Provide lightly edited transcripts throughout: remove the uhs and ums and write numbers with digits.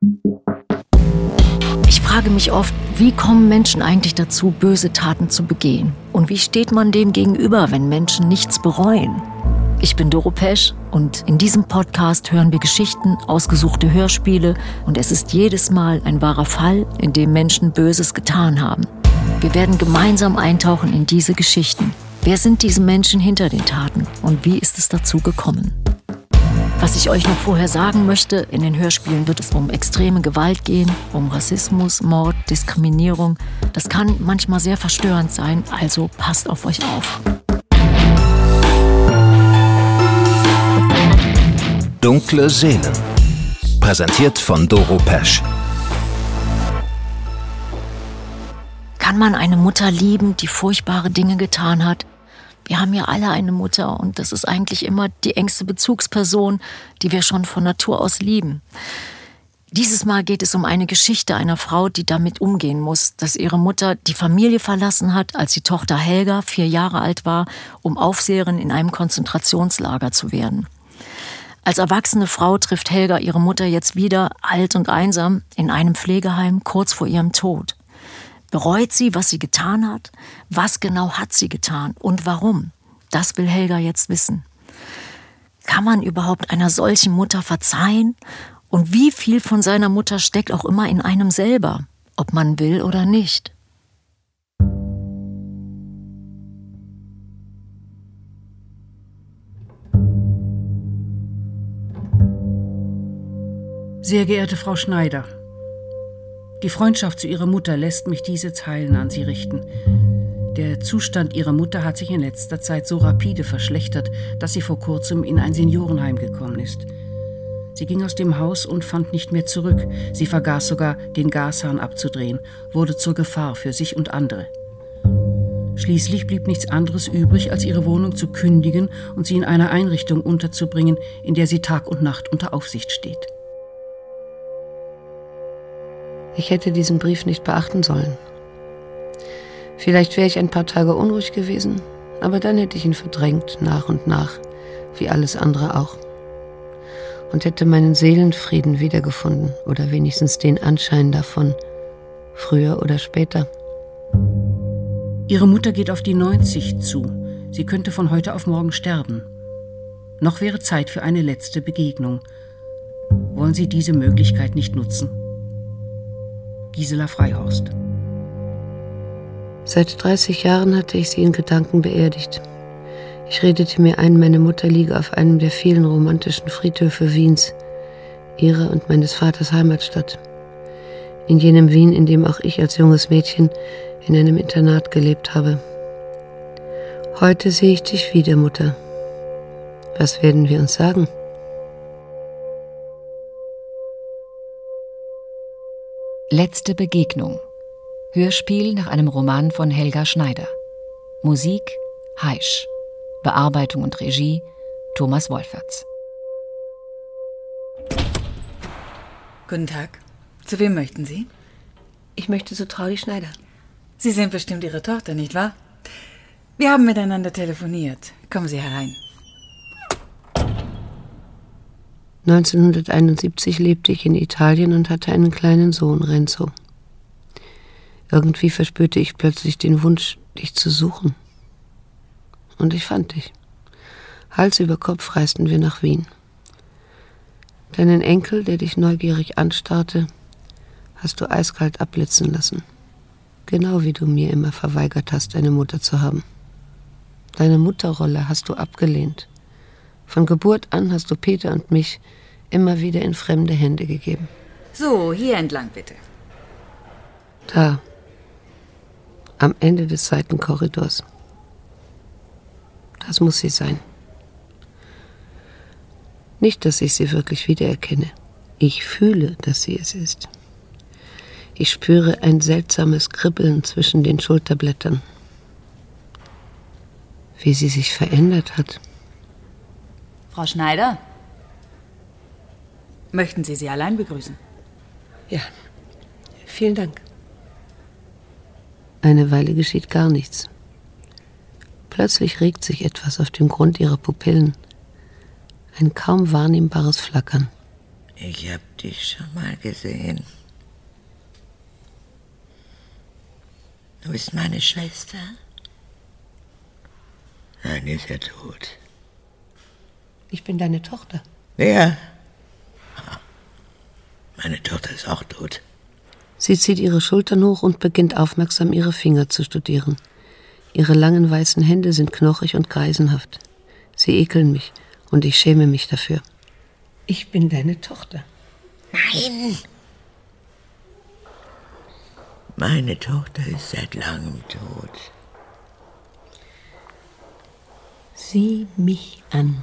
Ich frage mich oft, wie kommen Menschen eigentlich dazu, böse Taten zu begehen? Und wie steht man dem gegenüber, wenn Menschen nichts bereuen? Ich bin Doro Pesch und in diesem Podcast hören wir Geschichten, ausgesuchte Hörspiele und es ist jedes Mal ein wahrer Fall, in dem Menschen Böses getan haben. Wir werden gemeinsam eintauchen in diese Geschichten. Wer sind diese Menschen hinter den Taten und wie ist es dazu gekommen? Was ich euch noch vorher sagen möchte, in den Hörspielen wird es um extreme Gewalt gehen, um Rassismus, Mord, Diskriminierung. Das kann manchmal sehr verstörend sein, also passt auf euch auf. Dunkle Seelen. Präsentiert von Doro Pesch. Kann man eine Mutter lieben, die furchtbare Dinge getan hat? Wir haben ja alle eine Mutter und das ist eigentlich immer die engste Bezugsperson, die wir schon von Natur aus lieben. Dieses Mal geht es um eine Geschichte einer Frau, die damit umgehen muss, dass ihre Mutter die Familie verlassen hat, als die Tochter Helga 4 Jahre alt war, um Aufseherin in einem Konzentrationslager zu werden. Als erwachsene Frau trifft Helga ihre Mutter jetzt wieder, alt und einsam, in einem Pflegeheim kurz vor ihrem Tod. Bereut sie, was sie getan hat? Was genau hat sie getan und warum? Das will Helga jetzt wissen. Kann man überhaupt einer solchen Mutter verzeihen? Und wie viel von seiner Mutter steckt auch immer in einem selber, ob man will oder nicht? Sehr geehrte Frau Schneider, die Freundschaft zu Ihrer Mutter lässt mich diese Zeilen an Sie richten. Der Zustand Ihrer Mutter hat sich in letzter Zeit so rapide verschlechtert, dass sie vor kurzem in ein Seniorenheim gekommen ist. Sie ging aus dem Haus und fand nicht mehr zurück. Sie vergaß sogar, den Gashahn abzudrehen, wurde zur Gefahr für sich und andere. Schließlich blieb nichts anderes übrig, als ihre Wohnung zu kündigen und sie in einer Einrichtung unterzubringen, in der sie Tag und Nacht unter Aufsicht steht. Ich hätte diesen Brief nicht beachten sollen. Vielleicht wäre ich ein paar Tage unruhig gewesen, aber dann hätte ich ihn verdrängt, nach und nach, wie alles andere auch. Und hätte meinen Seelenfrieden wiedergefunden oder wenigstens den Anschein davon, früher oder später. Ihre Mutter geht auf die 90 zu. Sie könnte von heute auf morgen sterben. Noch wäre Zeit für eine letzte Begegnung. Wollen Sie diese Möglichkeit nicht nutzen? Gisela Freihorst. Seit 30 Jahren hatte ich sie in Gedanken beerdigt. Ich redete mir ein, meine Mutter liege auf einem der vielen romantischen Friedhöfe Wiens, ihrer und meines Vaters Heimatstadt. In jenem Wien, in dem auch ich als junges Mädchen in einem Internat gelebt habe. Heute sehe ich dich wieder, Mutter. Was werden wir uns sagen? Letzte Begegnung. Hörspiel nach einem Roman von Helga Schneider. Musik Heisch. Bearbeitung und Regie Thomas Wolferts. Guten Tag. Zu wem möchten Sie? Ich möchte zu Traudi Schneider. Sie sind bestimmt Ihre Tochter, nicht wahr? Wir haben miteinander telefoniert. Kommen Sie herein. 1971 lebte ich in Italien und hatte einen kleinen Sohn, Renzo. Irgendwie verspürte ich plötzlich den Wunsch, dich zu suchen. Und ich fand dich. Hals über Kopf reisten wir nach Wien. Deinen Enkel, der dich neugierig anstarrte, hast du eiskalt abblitzen lassen. Genau wie du mir immer verweigert hast, eine Mutter zu haben. Deine Mutterrolle hast du abgelehnt. Von Geburt an hast du Peter und mich immer wieder in fremde Hände gegeben. So, hier entlang bitte. Da, am Ende des Seitenkorridors. Das muss sie sein. Nicht, dass ich sie wirklich wiedererkenne. Ich fühle, dass sie es ist. Ich spüre ein seltsames Kribbeln zwischen den Schulterblättern. Wie sie sich verändert hat. Frau Schneider? Möchten Sie sie allein begrüßen? Ja, vielen Dank. Eine Weile geschieht gar nichts. Plötzlich regt sich etwas auf dem Grund ihrer Pupillen. Ein kaum wahrnehmbares Flackern. Ich hab dich schon mal gesehen. Du bist meine Schwester? Nein, die ist ja tot. Ich bin deine Tochter. Wer? Meine Tochter ist auch tot. Sie zieht ihre Schultern hoch und beginnt aufmerksam ihre Finger zu studieren. Ihre langen weißen Hände sind knochig und greisenhaft. Sie ekeln mich und ich schäme mich dafür. Ich bin deine Tochter. Nein! Meine Tochter ist seit langem tot. Sieh mich an.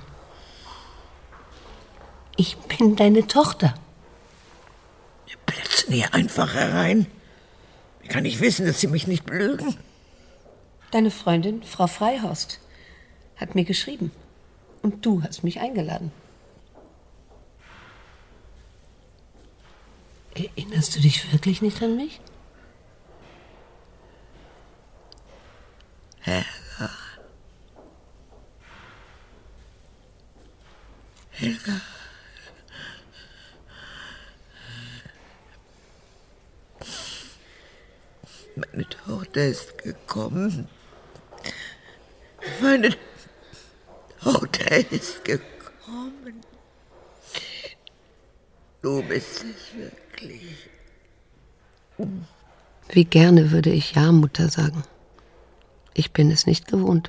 Ich bin deine Tochter. Wir platzen hier einfach herein. Wie kann ich wissen, dass Sie mich nicht belügen? Deine Freundin, Frau Freihorst, hat mir geschrieben. Und du hast mich eingeladen. Erinnerst du dich wirklich nicht an mich? Helga. Helga. Meine Tochter ist gekommen. Meine Tochter ist gekommen. Du bist es wirklich. Wie gerne würde ich ja, Mutter sagen. Ich bin es nicht gewohnt.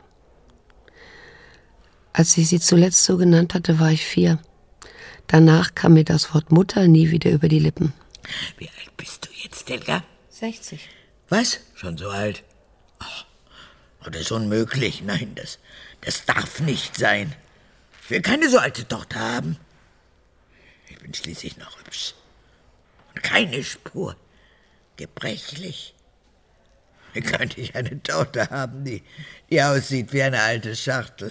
Als ich sie zuletzt so genannt hatte, war ich 4. Danach kam mir das Wort Mutter nie wieder über die Lippen. Wie alt bist du jetzt, Helga? 60. Was? Schon so alt? Ach, das ist unmöglich. Nein, das darf nicht sein. Ich will keine so alte Tochter haben. Ich bin schließlich noch hübsch. Und keine Spur. Gebrechlich. Wie könnte ich eine Tochter haben, die aussieht wie eine alte Schachtel?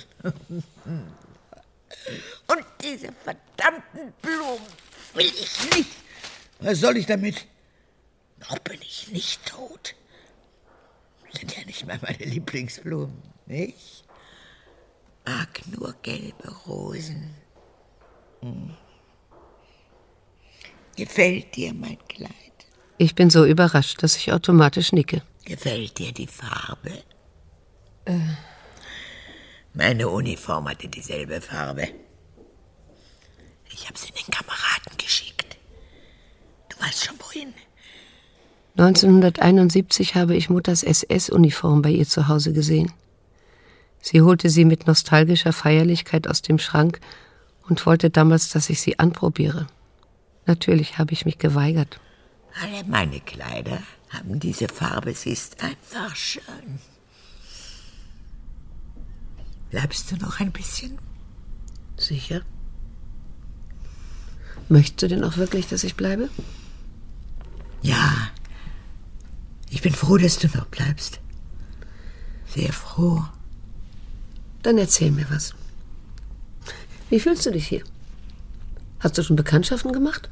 Und diese verdammten Blumen will ich nicht. Was soll ich damit? Noch bin ich nicht tot. Sind ja nicht mehr meine Lieblingsblumen, nicht? Mag nur gelbe Rosen. Gefällt dir mein Kleid? Ich bin so überrascht, dass ich automatisch nicke. Gefällt dir die Farbe? Meine Uniform hatte dieselbe Farbe. Ich habe sie den Kameraden geschickt. Du weißt schon wohin. 1971 habe ich Mutters SS-Uniform bei ihr zu Hause gesehen. Sie holte sie mit nostalgischer Feierlichkeit aus dem Schrank und wollte damals, dass ich sie anprobiere. Natürlich habe ich mich geweigert. Alle meine Kleider haben diese Farbe, sie ist einfach schön. Bleibst du noch ein bisschen? Sicher. Möchtest du denn auch wirklich, dass ich bleibe? Ja. Ich bin froh, dass du noch bleibst. Sehr froh. Dann erzähl mir was. Wie fühlst du dich hier? Hast du schon Bekanntschaften gemacht?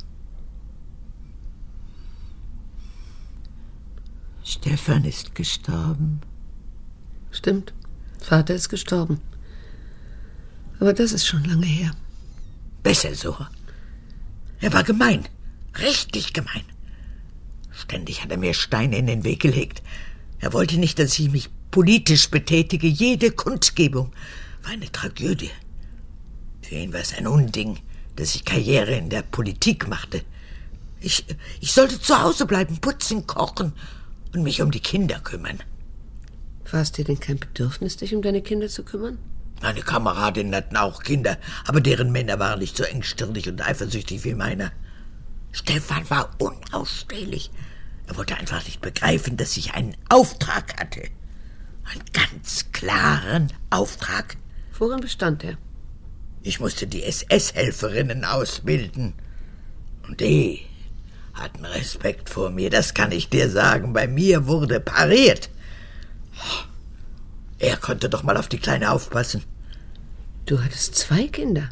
Stefan ist gestorben. Stimmt. Vater ist gestorben. Aber das ist schon lange her. Besser so. Er war gemein. Richtig gemein. Ständig hat er mir Steine in den Weg gelegt. Er wollte nicht, dass ich mich politisch betätige. Jede Kundgebung war eine Tragödie. Für ihn war es ein Unding, dass ich Karriere in der Politik machte. Ich sollte zu Hause bleiben, putzen, kochen und mich um die Kinder kümmern. War es dir denn kein Bedürfnis, dich um deine Kinder zu kümmern? Meine Kameradinnen hatten auch Kinder, aber deren Männer waren nicht so engstirnig und eifersüchtig wie meiner. Stefan war unausstehlich. Er wollte einfach nicht begreifen, dass ich einen Auftrag hatte. Einen ganz klaren Auftrag. Worin bestand er? Ich musste die SS-Helferinnen ausbilden. Und die hatten Respekt vor mir, das kann ich dir sagen. Bei mir wurde pariert. Er konnte doch mal auf die Kleine aufpassen. Du hattest 2 Kinder.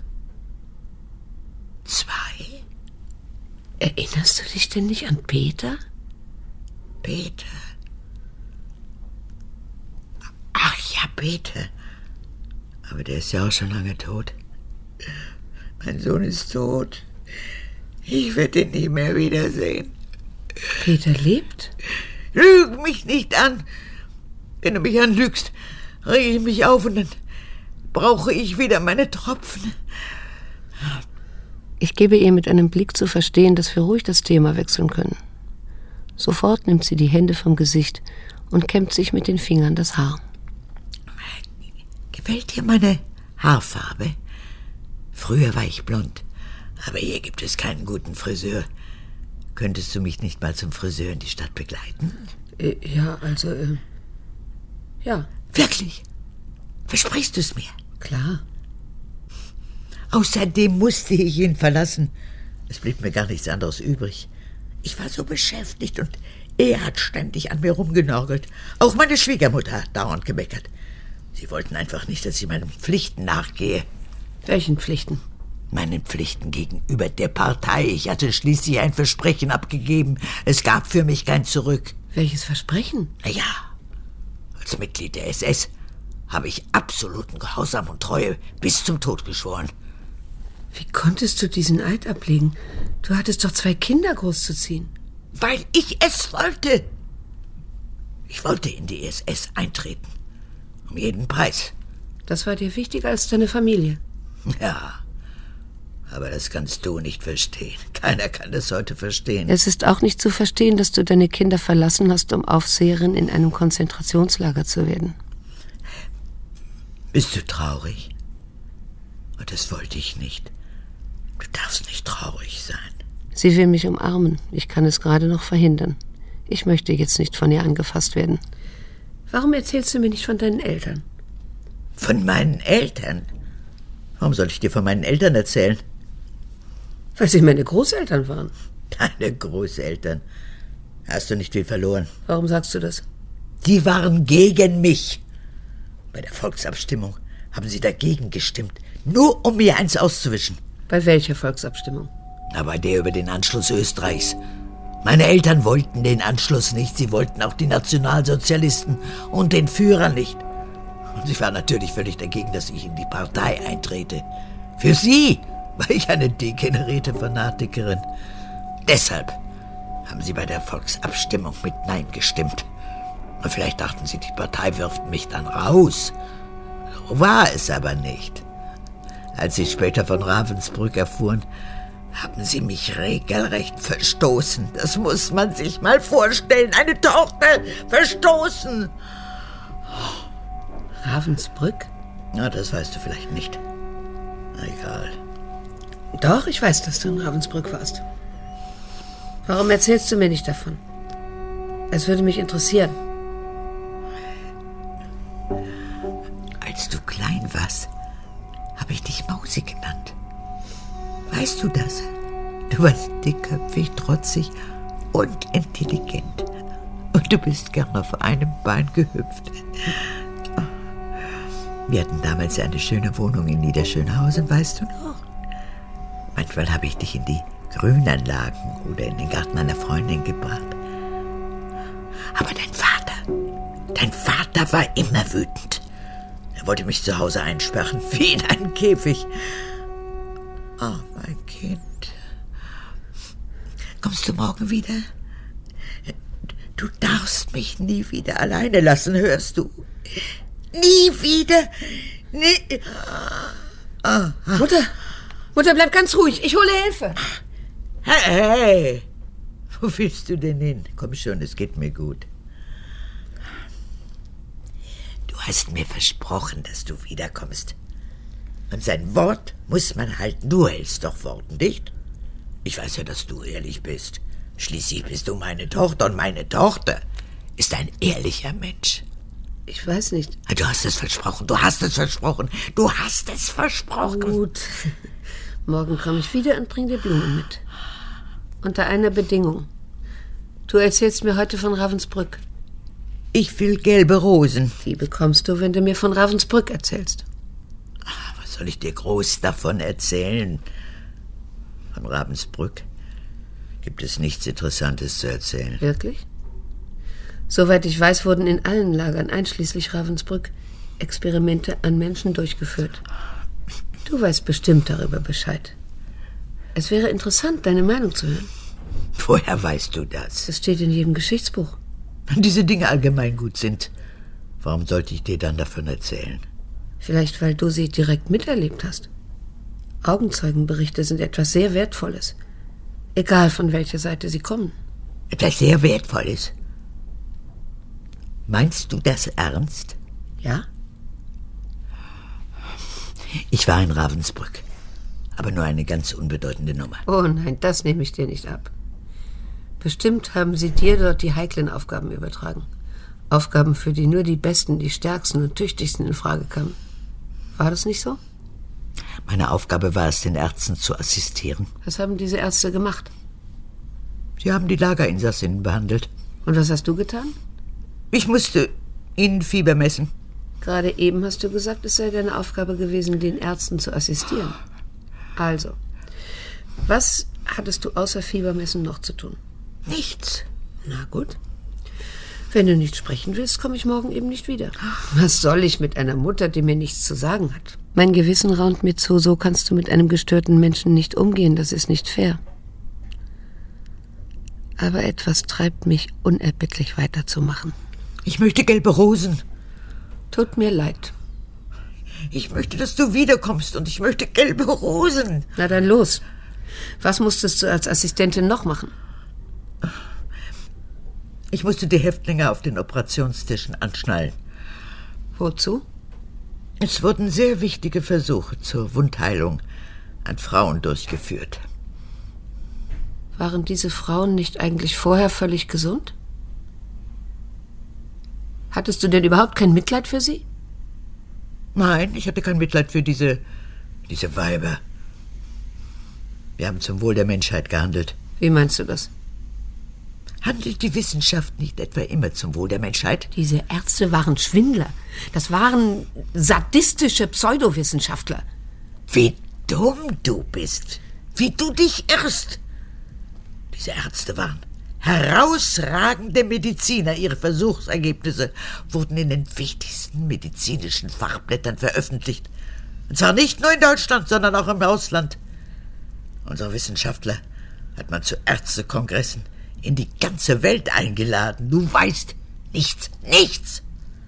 2? Erinnerst du dich denn nicht an Peter? Peter? Ach ja, Peter. Aber der ist ja auch schon lange tot. Mein Sohn ist tot. Ich werde ihn nie mehr wiedersehen. Peter lebt? Lüg mich nicht an. Wenn du mich anlügst, rege ich mich auf und dann brauche ich wieder meine Tropfen. Ich gebe ihr mit einem Blick zu verstehen, dass wir ruhig das Thema wechseln können. Sofort nimmt sie die Hände vom Gesicht und kämmt sich mit den Fingern das Haar. Gefällt dir meine Haarfarbe? Früher war ich blond, aber hier gibt es keinen guten Friseur. Könntest du mich nicht mal zum Friseur in die Stadt begleiten? Ja. Wirklich? Versprichst du es mir? Klar. Außerdem musste ich ihn verlassen. Es blieb mir gar nichts anderes übrig. Ich war so beschäftigt und er hat ständig an mir rumgenorgelt. Auch meine Schwiegermutter hat dauernd gemeckert. Sie wollten einfach nicht, dass ich meinen Pflichten nachgehe. Welchen Pflichten? Meinen Pflichten gegenüber der Partei. Ich hatte schließlich ein Versprechen abgegeben. Es gab für mich kein Zurück. Welches Versprechen? Ja, als Mitglied der SS habe ich absoluten Gehorsam und Treue bis zum Tod geschworen. Wie konntest du diesen Eid ablegen? Du hattest doch 2 Kinder großzuziehen. Weil ich es wollte. Ich wollte in die SS eintreten. Um jeden Preis. Das war dir wichtiger als deine Familie? Ja, aber das kannst du nicht verstehen. Keiner kann das heute verstehen. Es ist auch nicht zu verstehen, dass du deine Kinder verlassen hast, um Aufseherin in einem Konzentrationslager zu werden. Bist du traurig? Oh, das wollte ich nicht. Du darfst nicht traurig sein. Sie will mich umarmen. Ich kann es gerade noch verhindern. Ich möchte jetzt nicht von ihr angefasst werden. Warum erzählst du mir nicht von deinen Eltern? Von meinen Eltern? Warum soll ich dir von meinen Eltern erzählen? Weil sie meine Großeltern waren. Deine Großeltern? Hast du nicht viel verloren? Warum sagst du das? Die waren gegen mich. Bei der Volksabstimmung haben sie dagegen gestimmt, nur um mir eins auszuwischen. Bei welcher Volksabstimmung? Na, bei der über den Anschluss Österreichs. Meine Eltern wollten den Anschluss nicht, sie wollten auch die Nationalsozialisten und den Führer nicht. Und ich war natürlich völlig dagegen, dass ich in die Partei eintrete. Für sie war ich eine degenerierte Fanatikerin. Deshalb haben sie bei der Volksabstimmung mit Nein gestimmt. Und vielleicht dachten sie, die Partei wirft mich dann raus. So war es aber nicht. Als sie später von Ravensbrück erfuhren, haben sie mich regelrecht verstoßen. Das muss man sich mal vorstellen. Eine Tochter verstoßen. Ravensbrück? Na, das weißt du vielleicht nicht. Egal. Doch, ich weiß, dass du in Ravensbrück warst. Warum erzählst du mir nicht davon? Es würde mich interessieren. Als du klein warst, habe ich dich Mausi genannt. Weißt du das? Du warst dickköpfig, trotzig und intelligent. Und du bist gern auf einem Bein gehüpft. Wir hatten damals eine schöne Wohnung in Niederschönhausen, weißt du noch? Manchmal habe ich dich in die Grünanlagen oder in den Garten einer Freundin gebracht. Aber dein Vater war immer wütend. Er wollte mich zu Hause einsperren, wie in einen Käfig. Oh, mein Kind. Kommst du morgen wieder? Du darfst mich nie wieder alleine lassen, hörst du? Nie wieder. Nie. Mutter, bleib ganz ruhig. Ich hole Hilfe. Hey, wo willst du denn hin? Komm schon, es geht mir gut. Du hast mir versprochen, dass du wiederkommst. Und sein Wort muss man halten. Du hältst doch Worte, nicht? Ich weiß ja, dass du ehrlich bist. Schließlich bist du meine Tochter und meine Tochter ist ein ehrlicher Mensch. Ich weiß nicht. Du hast es versprochen, du hast es versprochen, du hast es versprochen. Gut. Morgen komme ich wieder und bringe dir Blumen mit. Unter einer Bedingung. Du erzählst mir heute von Ravensbrück. Ich will gelbe Rosen. Die bekommst du, wenn du mir von Ravensbrück erzählst. Was soll ich dir groß davon erzählen? Von Ravensbrück gibt es nichts Interessantes zu erzählen. Wirklich? Soweit ich weiß, wurden in allen Lagern, einschließlich Ravensbrück, Experimente an Menschen durchgeführt. Du weißt bestimmt darüber Bescheid. Es wäre interessant, deine Meinung zu hören. Woher weißt du das? Das steht in jedem Geschichtsbuch. Wenn diese Dinge allgemeingut sind, warum sollte ich dir dann davon erzählen? Vielleicht, weil du sie direkt miterlebt hast. Augenzeugenberichte sind etwas sehr Wertvolles. Egal, von welcher Seite sie kommen. Etwas sehr Wertvolles? Meinst du das ernst? Ja? Ich war in Ravensbrück, aber nur eine ganz unbedeutende Nummer. Oh nein, das nehme ich dir nicht ab. Bestimmt haben sie dir dort die heiklen Aufgaben übertragen. Aufgaben, für die nur die Besten, die Stärksten und Tüchtigsten in Frage kamen. War das nicht so? Meine Aufgabe war es, den Ärzten zu assistieren. Was haben diese Ärzte gemacht? Sie haben die Lagerinsassinnen behandelt. Und was hast du getan? Ich musste ihnen Fieber messen. Gerade eben hast du gesagt, es sei deine Aufgabe gewesen, den Ärzten zu assistieren. Also, was hattest du außer Fiebermessen noch zu tun? Nichts. Na gut. Wenn du nicht sprechen willst, komme ich morgen eben nicht wieder. Was soll ich mit einer Mutter, die mir nichts zu sagen hat? Mein Gewissen raunt mir zu, so kannst du mit einem gestörten Menschen nicht umgehen, das ist nicht fair. Aber etwas treibt mich unerbittlich weiterzumachen. Ich möchte gelbe Rosen. Tut mir leid. Ich möchte, dass du wiederkommst und ich möchte gelbe Rosen. Na dann los. Was musstest du als Assistentin noch machen? Ich musste die Häftlinge auf den Operationstischen anschnallen. Wozu? Es wurden sehr wichtige Versuche zur Wundheilung an Frauen durchgeführt. Waren diese Frauen nicht eigentlich vorher völlig gesund? Hattest du denn überhaupt kein Mitleid für sie? Nein, ich hatte kein Mitleid für diese Weiber. Wir haben zum Wohl der Menschheit gehandelt. Wie meinst du das? Handelt die Wissenschaft nicht etwa immer zum Wohl der Menschheit? Diese Ärzte waren Schwindler. Das waren sadistische Pseudowissenschaftler. Wie dumm du bist. Wie du dich irrst. Diese Ärzte waren herausragende Mediziner. Ihre Versuchsergebnisse wurden in den wichtigsten medizinischen Fachblättern veröffentlicht. Und zwar nicht nur in Deutschland, sondern auch im Ausland. Unsere Wissenschaftler hat man zu Ärztekongressen in die ganze Welt eingeladen. Du weißt nichts, nichts.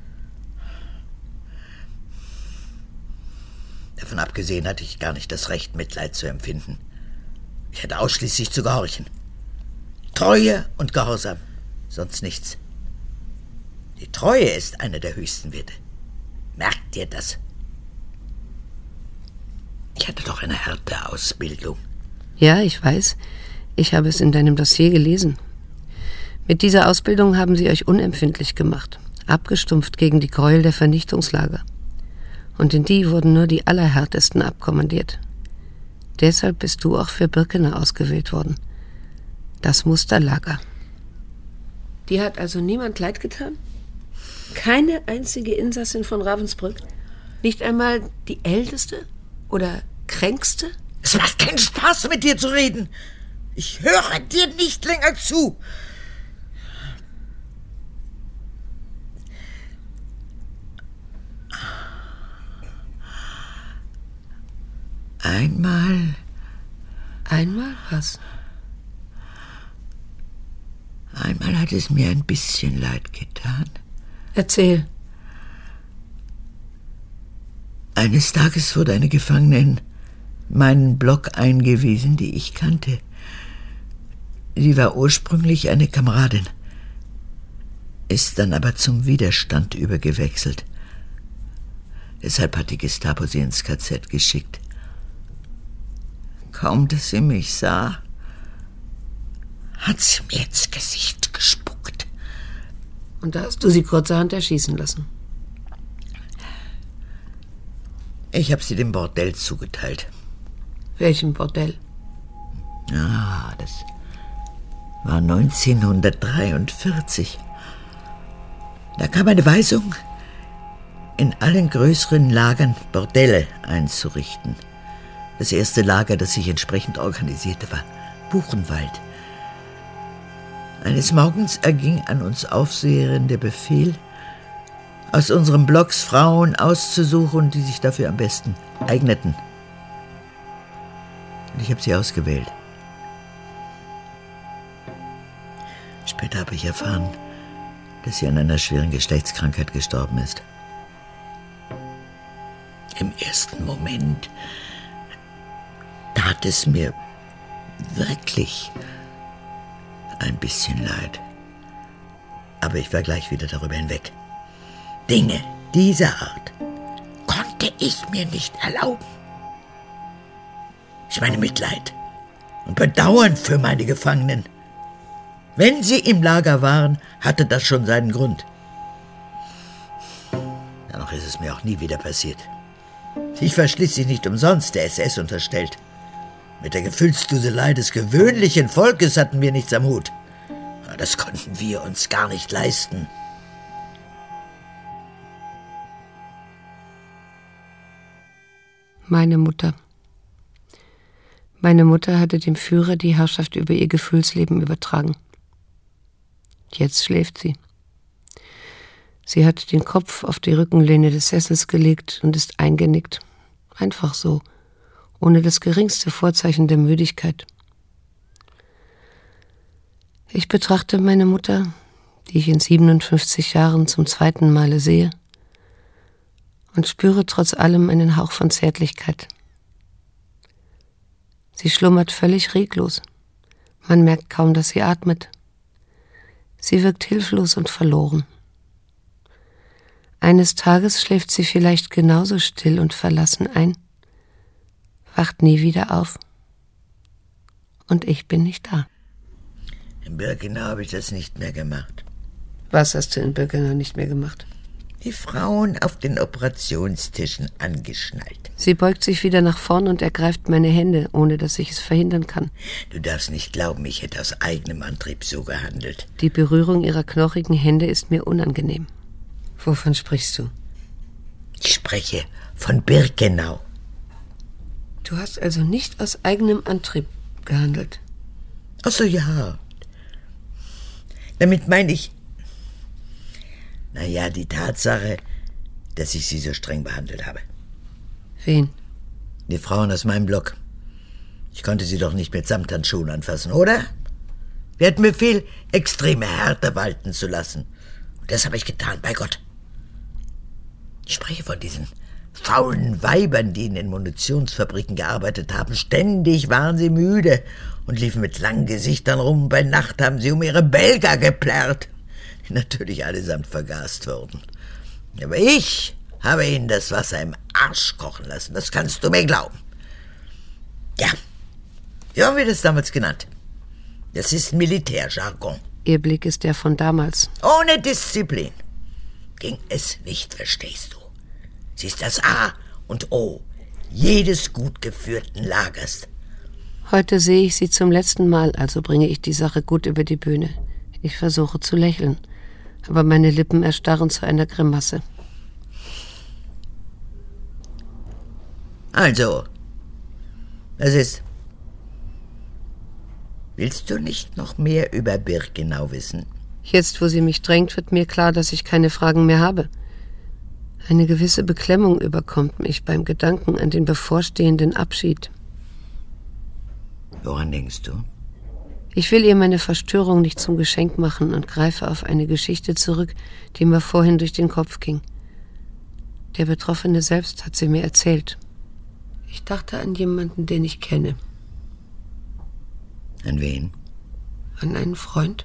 Davon abgesehen hatte ich gar nicht das Recht, Mitleid zu empfinden. Ich hatte ausschließlich zu gehorchen. Treue und Gehorsam, sonst nichts. Die Treue ist eine der höchsten Werte. Merkt dir das? Ich hatte doch eine harte Ausbildung. Ja, ich weiß. Ich habe es in deinem Dossier gelesen. Mit dieser Ausbildung haben sie euch unempfindlich gemacht, abgestumpft gegen die Gräuel der Vernichtungslager. Und in die wurden nur die Allerhärtesten abkommandiert. Deshalb bist du auch für Birkenau ausgewählt worden. Das Musterlager. Dir hat also niemand leid getan? Keine einzige Insassin von Ravensbrück? Nicht einmal die älteste oder kränkste? Es macht keinen Spaß, mit dir zu reden. Ich höre dir nicht länger zu. Einmal was? Einmal hat es mir ein bisschen leid getan. Erzähl. Eines Tages wurde eine Gefangene in meinen Block eingewiesen, die ich kannte. Sie war ursprünglich eine Kameradin, ist dann aber zum Widerstand übergewechselt. Deshalb hat die Gestapo sie ins KZ geschickt. Kaum, dass sie mich sah, hat sie mir ins Gesicht gespuckt. Und da hast du sie kurzerhand erschießen lassen? Ich habe sie dem Bordell zugeteilt. Welchem Bordell? Ah, das war 1943. Da kam eine Weisung, in allen größeren Lagern Bordelle einzurichten. Das erste Lager, das sich entsprechend organisierte, war Buchenwald. Eines Morgens erging an uns Aufseherinnen der Befehl, aus unseren Blocks Frauen auszusuchen, die sich dafür am besten eigneten. Und ich habe sie ausgewählt. Später habe ich erfahren, dass sie an einer schweren Geschlechtskrankheit gestorben ist. Im ersten Moment tat es mir wirklich ein bisschen leid. Aber ich war gleich wieder darüber hinweg. Dinge dieser Art konnte ich mir nicht erlauben. Ich meine Mitleid und Bedauern für meine Gefangenen. Wenn sie im Lager waren, hatte das schon seinen Grund. Dennoch ist es mir auch nie wieder passiert. Ich war schließlich nicht umsonst der SS unterstellt. Mit der Gefühlsduselei des gewöhnlichen Volkes hatten wir nichts am Hut. Das konnten wir uns gar nicht leisten. Meine Mutter. Meine Mutter hatte dem Führer die Herrschaft über ihr Gefühlsleben übertragen. Jetzt schläft sie. Sie hat den Kopf auf die Rückenlehne des Sessels gelegt und ist eingenickt. Einfach so, ohne das geringste Vorzeichen der Müdigkeit. Ich betrachte meine Mutter, die ich in 57 Jahren zum zweiten Male sehe, und spüre trotz allem einen Hauch von Zärtlichkeit. Sie schlummert völlig reglos. Man merkt kaum, dass sie atmet. Sie wirkt hilflos und verloren. Eines Tages schläft sie vielleicht genauso still und verlassen ein, wacht nie wieder auf. Und ich bin nicht da. In Birkenau habe ich das nicht mehr gemacht. Was hast du in Birkenau nicht mehr gemacht? Die Frauen auf den Operationstischen angeschnallt. Sie beugt sich wieder nach vorn und ergreift meine Hände, ohne dass ich es verhindern kann. Du darfst nicht glauben, ich hätte aus eigenem Antrieb so gehandelt. Die Berührung ihrer knochigen Hände ist mir unangenehm. Wovon sprichst du? Ich spreche von Birkenau. Du hast also nicht aus eigenem Antrieb gehandelt? Ach so, ja. Damit meine ich, die Tatsache, dass ich sie so streng behandelt habe. Wen? Die Frauen aus meinem Block. Ich konnte sie doch nicht mit Samthandschuhen anfassen, oder? Wir hatten Befehl, extreme Härte walten zu lassen. Und das habe ich getan, bei Gott. Ich spreche von diesen faulen Weibern, die in den Munitionsfabriken gearbeitet haben. Ständig waren sie müde und liefen mit langen Gesichtern rum. Bei Nacht haben sie um ihre Belger geplärrt, die natürlich allesamt vergast wurden. Aber ich habe ihnen das Wasser im Arsch kochen lassen, das kannst du mir glauben. Ja, wie haben wir das damals genannt? Das ist Militärjargon. Ihr Blick ist der von damals. Ohne Disziplin ging es nicht, verstehst du? Sie ist das A und O jedes gut geführten Lagers. Heute sehe ich sie zum letzten Mal, also bringe ich die Sache gut über die Bühne. Ich versuche zu lächeln, aber meine Lippen erstarren zu einer Grimasse. Also, was ist? Willst du nicht noch mehr über Birkenau wissen? Jetzt, wo sie mich drängt, wird mir klar, dass ich keine Fragen mehr habe. Eine gewisse Beklemmung überkommt mich beim Gedanken an den bevorstehenden Abschied. Woran denkst du? Ich will ihr meine Verstörung nicht zum Geschenk machen und greife auf eine Geschichte zurück, die mir vorhin durch den Kopf ging. Der Betroffene selbst hat sie mir erzählt. Ich dachte an jemanden, den ich kenne. An wen? An einen Freund.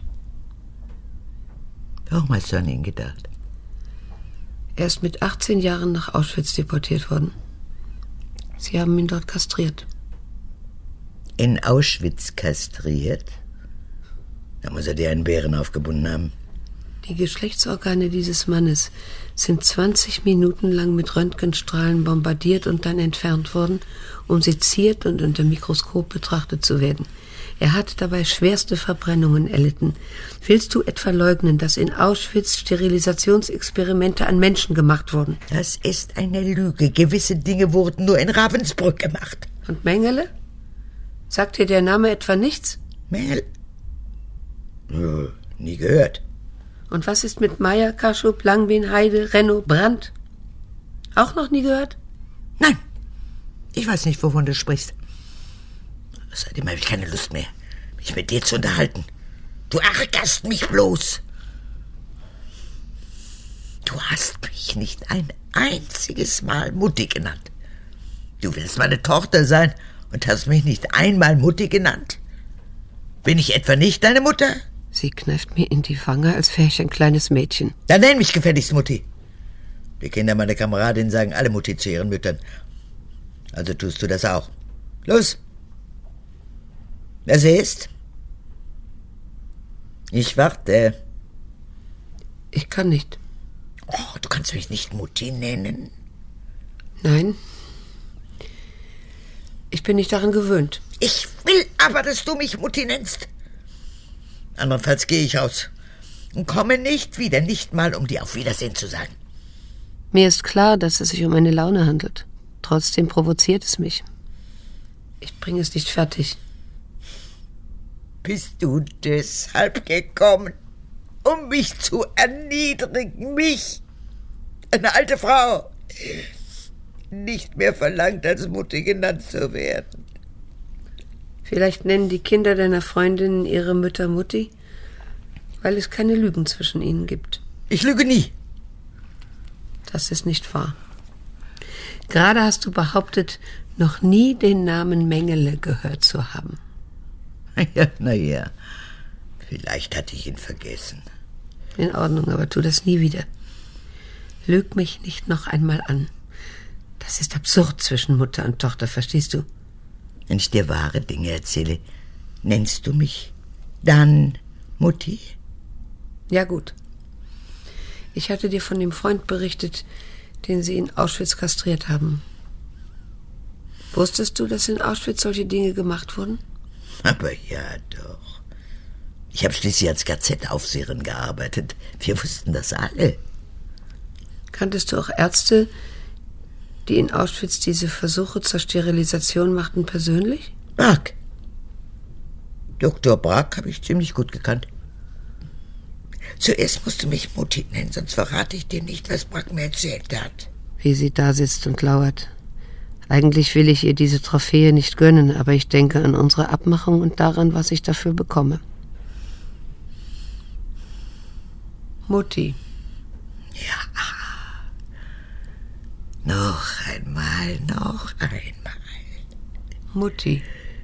Warum hast du an ihn gedacht? Er ist mit 18 Jahren nach Auschwitz deportiert worden. Sie haben ihn dort kastriert. In Auschwitz kastriert? Da muss er dir einen Bären aufgebunden haben. Die Geschlechtsorgane dieses Mannes sind 20 Minuten lang mit Röntgenstrahlen bombardiert und dann entfernt worden, um seziert und unter Mikroskop betrachtet zu werden. Er hat dabei schwerste Verbrennungen erlitten. Willst du etwa leugnen, dass in Auschwitz Sterilisationsexperimente an Menschen gemacht wurden? Das ist eine Lüge. Gewisse Dinge wurden nur in Ravensbrück gemacht. Und Mengele? Sagt dir der Name etwa nichts? Mengele? Nie gehört. Und was ist mit Meyer, Kaschub, Langwin, Heide, Renno, Brandt? Auch noch nie gehört? Nein, ich weiß nicht, wovon du sprichst. Außerdem habe ich keine Lust mehr, mich mit dir zu unterhalten. Du ärgerst mich bloß. Du hast mich nicht ein einziges Mal Mutti genannt. Du willst meine Tochter sein und hast mich nicht einmal Mutti genannt. Bin ich etwa nicht deine Mutter? Sie kneift mir in die Wange, als wäre ich ein kleines Mädchen. Dann nenn mich gefälligst Mutti. Die Kinder meiner Kameradinnen sagen alle Mutti zu ihren Müttern. Also tust du das auch. Los. Wer sie ist? Ich warte. Ich kann nicht. Oh, du kannst mich nicht Mutti nennen. Nein. Ich bin nicht daran gewöhnt. Ich will aber, dass du mich Mutti nennst. Andernfalls gehe ich aus und komme nicht wieder, nicht mal, um dir auf Wiedersehen zu sagen. Mir ist klar, dass es sich um eine Laune handelt. Trotzdem provoziert es mich. Ich bringe es nicht fertig. Bist du deshalb gekommen, um mich zu erniedrigen? Mich, eine alte Frau, nicht mehr verlangt, als Mutti genannt zu werden. Vielleicht nennen die Kinder deiner Freundinnen ihre Mütter Mutti, weil es keine Lügen zwischen ihnen gibt. Ich lüge nie. Das ist nicht wahr. Gerade hast du behauptet, noch nie den Namen Mengele gehört zu haben. Ja, naja, vielleicht hatte ich ihn vergessen. In Ordnung, aber tu das nie wieder. Lüg mich nicht noch einmal an. Das ist absurd zwischen Mutter und Tochter, verstehst du? Wenn ich dir wahre Dinge erzähle, nennst du mich dann Mutti? Ja, gut. Ich hatte dir von dem Freund berichtet, den sie in Auschwitz kastriert haben. Wusstest du, dass in Auschwitz solche Dinge gemacht wurden? Aber ja, doch. Ich habe schließlich als KZ-Aufseherin gearbeitet. Wir wussten das alle. Kanntest du auch Ärzte, die in Auschwitz diese Versuche zur Sterilisation machten, persönlich? Brack. Dr. Brack habe ich ziemlich gut gekannt. Zuerst musst du mich Mutti nennen, sonst verrate ich dir nicht, was Brack mir erzählt hat. Wie sie da sitzt und lauert. Eigentlich will ich ihr diese Trophäe nicht gönnen, aber ich denke an unsere Abmachung und daran, was ich dafür bekomme. Mutti. Ja. Noch einmal, noch einmal. Mutti.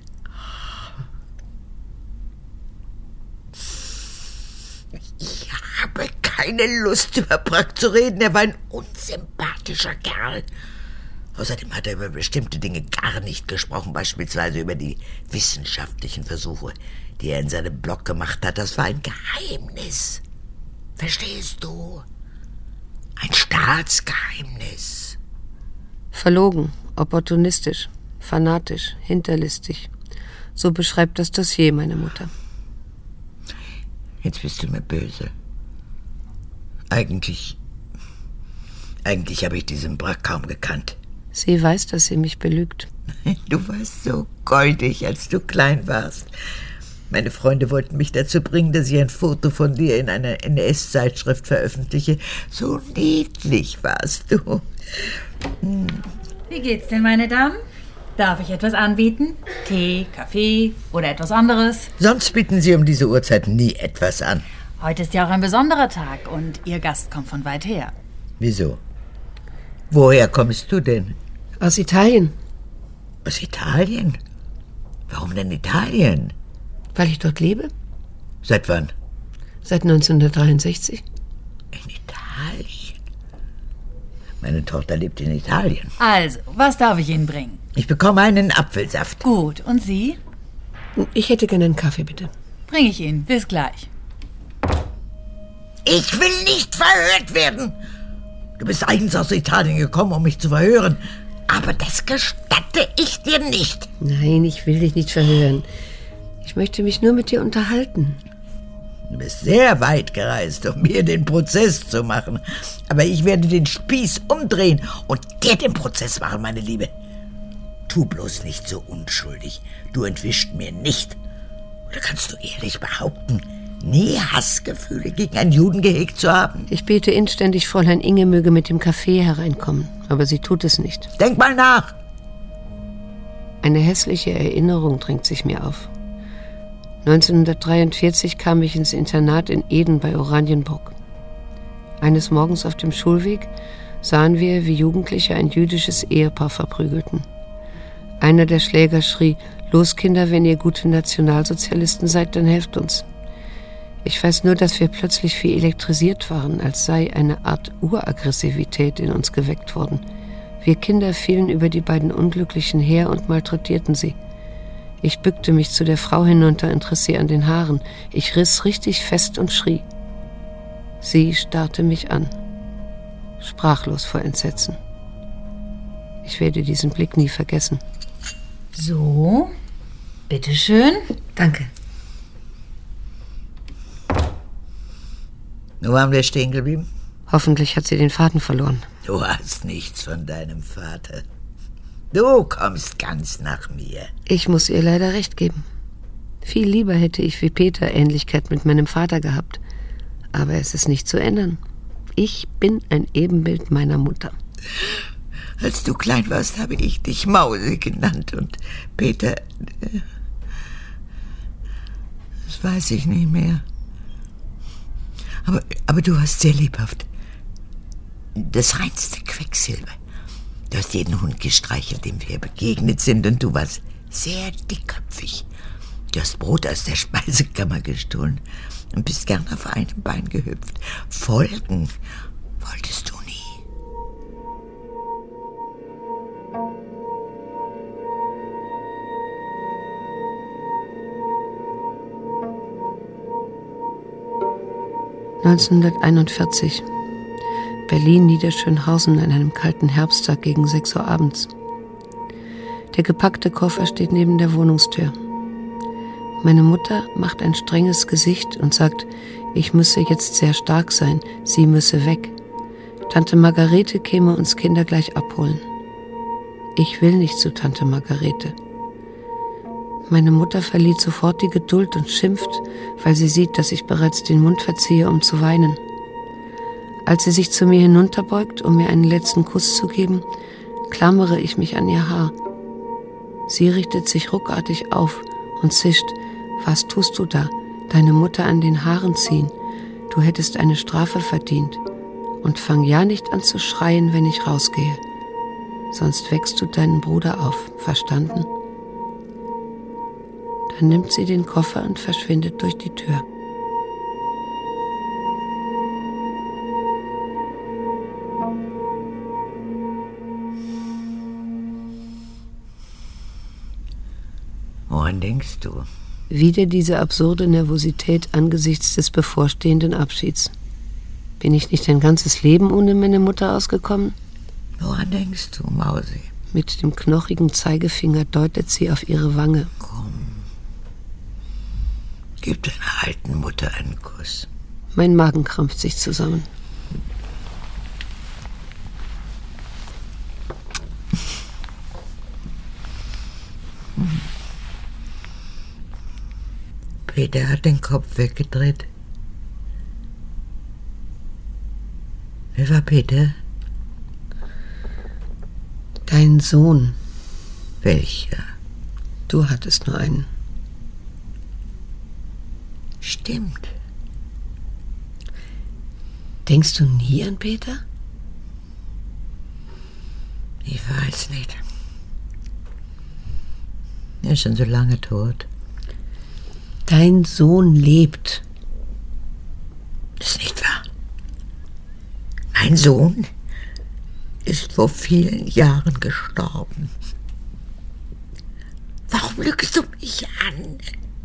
Ich habe keine Lust, über Brack zu reden. Er war ein unsympathischer Kerl. Außerdem hat er über bestimmte Dinge gar nicht gesprochen, beispielsweise über die wissenschaftlichen Versuche, die er in seinem Blog gemacht hat. Das war ein Geheimnis. Verstehst du? Ein Staatsgeheimnis. Verlogen, opportunistisch, fanatisch, hinterlistig. So beschreibt das Dossier meine Mutter. Jetzt bist du mir böse. Eigentlich habe ich diesen Brack kaum gekannt. Sie weiß, dass sie mich belügt. Du warst so goldig, als du klein warst. Meine Freunde wollten mich dazu bringen, dass ich ein Foto von dir in einer NS-Zeitschrift veröffentliche. So niedlich warst du. Wie geht's denn, meine Damen? Darf ich etwas anbieten? Tee, Kaffee oder etwas anderes? Sonst bieten Sie um diese Uhrzeit nie etwas an. Heute ist ja auch ein besonderer Tag und Ihr Gast kommt von weit her. Wieso? Woher kommst du denn? Aus Italien. Aus Italien? Warum denn Italien? Weil ich dort lebe. Seit wann? Seit 1963. In Italien? Meine Tochter lebt in Italien. Also, was darf ich Ihnen bringen? Ich bekomme einen Apfelsaft. Gut, und Sie? Ich hätte gerne einen Kaffee, bitte. Bringe ich Ihnen. Bis gleich. Ich will nicht verhört werden. Du bist eigens aus Italien gekommen, um mich zu verhören. Aber das gestatte ich dir nicht. Nein, ich will dich nicht verhören. Ich möchte mich nur mit dir unterhalten. Du bist sehr weit gereist, um mir den Prozess zu machen. Aber ich werde den Spieß umdrehen und dir den Prozess machen, meine Liebe. Tu bloß nicht so unschuldig. Du entwischt mir nicht. Oder kannst du ehrlich behaupten, nie Hassgefühle gegen einen Juden gehegt zu haben? Ich bete inständig, Fräulein Inge möge mit dem Kaffee hereinkommen. Aber sie tut es nicht. Denk mal nach. Eine hässliche Erinnerung drängt sich mir auf. 1943 kam ich ins Internat in Eden bei Oranienburg. Eines Morgens auf dem Schulweg sahen wir, wie Jugendliche ein jüdisches Ehepaar verprügelten. Einer der Schläger schrie: »Los, Kinder, wenn ihr gute Nationalsozialisten seid, dann helft uns.« Ich weiß nur, dass wir plötzlich wie elektrisiert waren, als sei eine Art Uraggressivität in uns geweckt worden. Wir Kinder fielen über die beiden Unglücklichen her und malträtierten sie. Ich bückte mich zu der Frau hinunter und riss sie an den Haaren. Ich riss richtig fest und schrie. Sie starrte mich an, sprachlos vor Entsetzen. Ich werde diesen Blick nie vergessen. So, bitteschön. Danke. Wo waren wir stehen geblieben? Hoffentlich hat sie den Faden verloren. Du hast nichts von deinem Vater. Du kommst ganz nach mir. Ich muss ihr leider recht geben. Viel lieber hätte ich wie Peter Ähnlichkeit mit meinem Vater gehabt. Aber es ist nicht zu ändern. Ich bin ein Ebenbild meiner Mutter. Als du klein warst, habe ich dich Mausi genannt. Und Peter... das weiß ich nicht mehr. Aber du warst sehr lebhaft. Das reinste Quecksilber. Du hast jeden Hund gestreichelt, dem wir begegnet sind, und du warst sehr dickköpfig. Du hast Brot aus der Speisekammer gestohlen und bist gern auf einem Bein gehüpft. Folgen wolltest du nie. ...1941. Berlin-Niederschönhausen an einem kalten Herbsttag gegen 6 Uhr abends. Der gepackte Koffer steht neben der Wohnungstür. Meine Mutter macht ein strenges Gesicht und sagt, ich müsse jetzt sehr stark sein, sie müsse weg. Tante Margarete käme uns Kinder gleich abholen. Ich will nicht zu Tante Margarete. Meine Mutter verliert sofort die Geduld und schimpft, weil sie sieht, dass ich bereits den Mund verziehe, um zu weinen. Als sie sich zu mir hinunterbeugt, um mir einen letzten Kuss zu geben, klammere ich mich an ihr Haar. Sie richtet sich ruckartig auf und zischt: Was tust du da? Deine Mutter an den Haaren ziehen. Du hättest eine Strafe verdient. Und fang ja nicht an zu schreien, wenn ich rausgehe. Sonst wächst du deinen Bruder auf. Verstanden? Dann nimmt sie den Koffer und verschwindet durch die Tür. Woran denkst du? Wieder diese absurde Nervosität angesichts des bevorstehenden Abschieds. Bin ich nicht ein ganzes Leben ohne meine Mutter ausgekommen? Woran denkst du, Mausi? Mit dem knochigen Zeigefinger deutet sie auf ihre Wange. Komm, gib deiner alten Mutter einen Kuss. Mein Magen krampft sich zusammen. Peter hat den Kopf weggedreht. Wer war Peter? Dein Sohn. Welcher? Du hattest nur einen. Stimmt. Denkst du nie an Peter? Ich weiß nicht. Er ist schon so lange tot. Dein Sohn lebt. Das ist nicht wahr. Mein Sohn ist vor vielen Jahren gestorben. Warum lügst du mich an?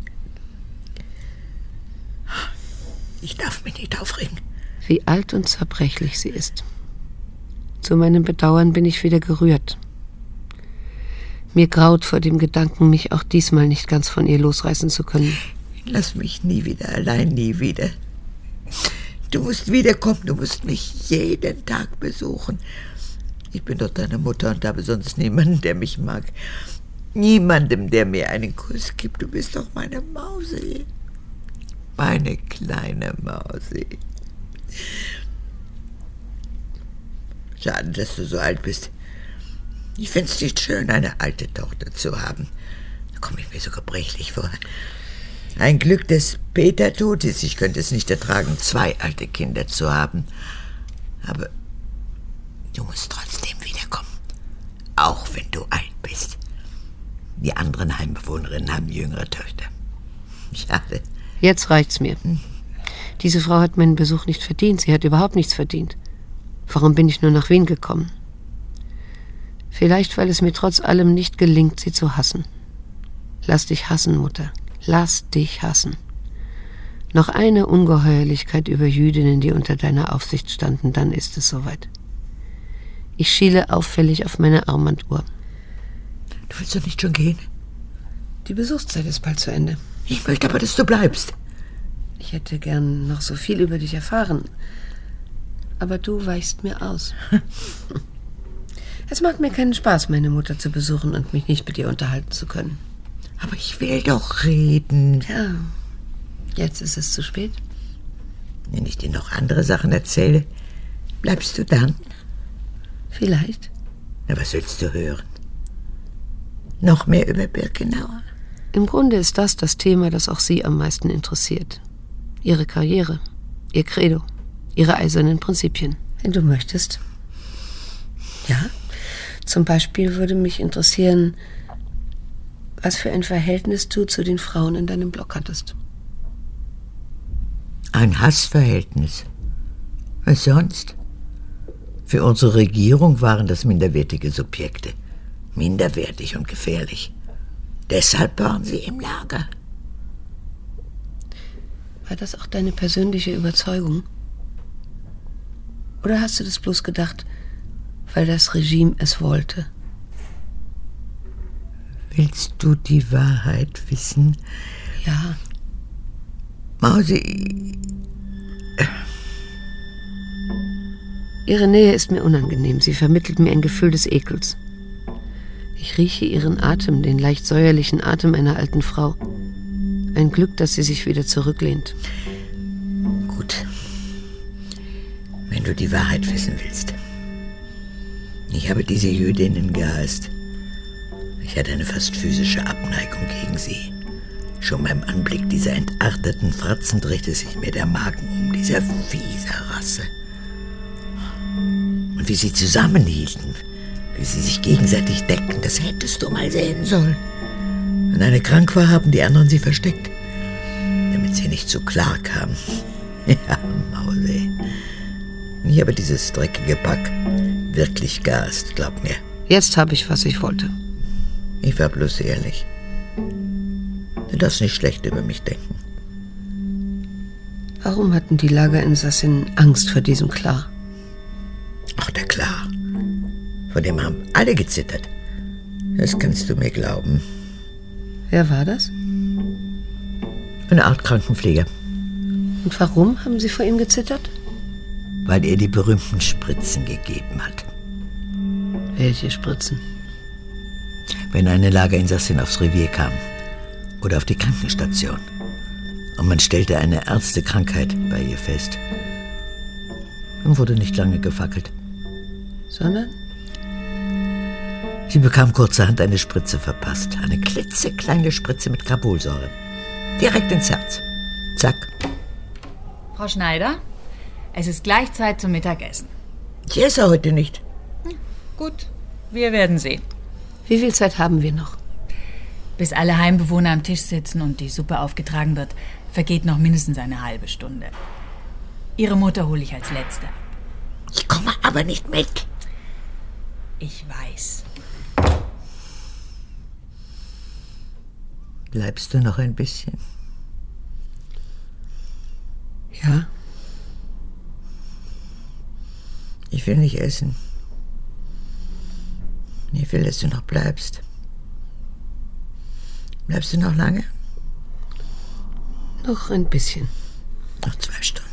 Ich darf mich nicht aufregen. Wie alt und zerbrechlich sie ist. Zu meinem Bedauern bin ich wieder gerührt. Mir graut vor dem Gedanken, mich auch diesmal nicht ganz von ihr losreißen zu können. Lass mich nie wieder allein, nie wieder. Du musst wiederkommen, du musst mich jeden Tag besuchen. Ich bin doch deine Mutter und habe sonst niemanden, der mich mag. Niemandem, der mir einen Kuss gibt. Du bist doch meine Mausi. Meine kleine Mausi. Schade, dass du so alt bist. Ich finde es nicht schön, eine alte Tochter zu haben. Da komme ich mir so gebrechlich vor. Ein Glück, dass Peter tot ist. Ich könnte es nicht ertragen, 2 alte Kinder zu haben. Aber du musst trotzdem wiederkommen. Auch wenn du alt bist. Die anderen Heimbewohnerinnen haben jüngere Töchter. Schade. Jetzt reicht's mir. Diese Frau hat meinen Besuch nicht verdient. Sie hat überhaupt nichts verdient. Warum bin ich nur nach Wien gekommen? Vielleicht, weil es mir trotz allem nicht gelingt, sie zu hassen. Lass dich hassen, Mutter. Lass dich hassen. Noch eine Ungeheuerlichkeit über Jüdinnen, die unter deiner Aufsicht standen, dann ist es soweit. Ich schiele auffällig auf meine Armbanduhr. Du willst doch nicht schon gehen? Die Besuchszeit ist bald zu Ende. Ich möchte aber, dass du bleibst. Ich hätte gern noch so viel über dich erfahren. Aber du weichst mir aus. Es macht mir keinen Spaß, meine Mutter zu besuchen und mich nicht mit ihr unterhalten zu können. Aber ich will doch reden. Ja, jetzt ist es zu spät. Wenn ich dir noch andere Sachen erzähle, bleibst du dann? Vielleicht. Na, was willst du hören? Noch mehr über Birkenau? Im Grunde ist das Thema, das auch Sie am meisten interessiert. Ihre Karriere, Ihr Credo, Ihre eisernen Prinzipien. Wenn du möchtest. Ja, zum Beispiel würde mich interessieren, was für ein Verhältnis du zu den Frauen in deinem Block hattest. Ein Hassverhältnis. Was sonst? Für unsere Regierung waren das minderwertige Subjekte. Minderwertig und gefährlich. Deshalb waren sie im Lager. War das auch deine persönliche Überzeugung? Oder hast du das bloß gedacht, weil das Regime es wollte? Willst du die Wahrheit wissen? Ja. Mausi. Ihre Nähe ist mir unangenehm. Sie vermittelt mir ein Gefühl des Ekels. Ich rieche ihren Atem, den leicht säuerlichen Atem einer alten Frau. Ein Glück, dass sie sich wieder zurücklehnt. Gut. Wenn du die Wahrheit wissen willst. Ich habe diese Jüdinnen gehasst. Ich hatte eine fast physische Abneigung gegen sie. Schon beim Anblick dieser entarteten Fratzen drehte sich mir der Magen um, dieser fiese Rasse. Und wie sie zusammenhielten, wie sie sich gegenseitig deckten, das hättest du mal sehen sollen. Wenn eine krank war, haben die anderen sie versteckt, damit sie nicht zu klar kam. Ja, Mausi. Ich habe dieses dreckige Pack wirklich gehasst, glaub mir. Jetzt habe ich, was ich wollte. Ich war bloß ehrlich. Du darfst nicht schlecht über mich denken. Warum hatten die Lagerinsassinnen Angst vor diesem Klar? Ach, der Klar. Vor dem haben alle gezittert. Das kannst du mir glauben. Wer war das? Eine Art Krankenpfleger. Und warum haben sie vor ihm gezittert? Weil er die berühmten Spritzen gegeben hat. Welche Spritzen? Wenn eine Lagerinsassin aufs Revier kam oder auf die Krankenstation und man stellte eine ernste Krankheit bei ihr fest, dann wurde nicht lange gefackelt. Sondern? Sie bekam kurzerhand eine Spritze verpasst. Eine klitzekleine Spritze mit Carbolsäure. Direkt ins Herz. Zack. Frau Schneider, es ist gleich Zeit zum Mittagessen. Ich esse heute nicht. Gut, wir werden sehen. Wie viel Zeit haben wir noch? Bis alle Heimbewohner am Tisch sitzen und die Suppe aufgetragen wird, vergeht noch mindestens eine halbe Stunde. Ihre Mutter hole ich als Letzte ab. Ich komme aber nicht mit. Ich weiß. Bleibst du noch ein bisschen? Ja. Ich will nicht essen. Ich will, dass du noch bleibst. Bleibst du noch lange? Noch ein bisschen. Noch 2 Stunden.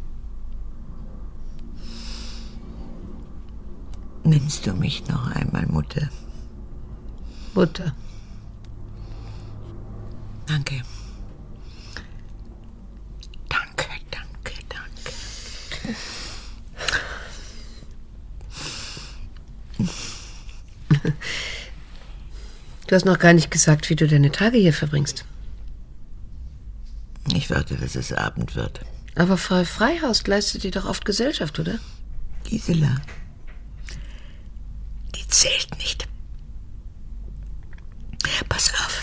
Nennst du mich noch einmal Mutter? Mutter. Danke. Danke, danke, danke. Du hast noch gar nicht gesagt, wie du deine Tage hier verbringst. Ich warte, dass es Abend wird. Aber Frau Freihorst leistet dir doch oft Gesellschaft, oder? Gisela, die zählt nicht. Pass auf.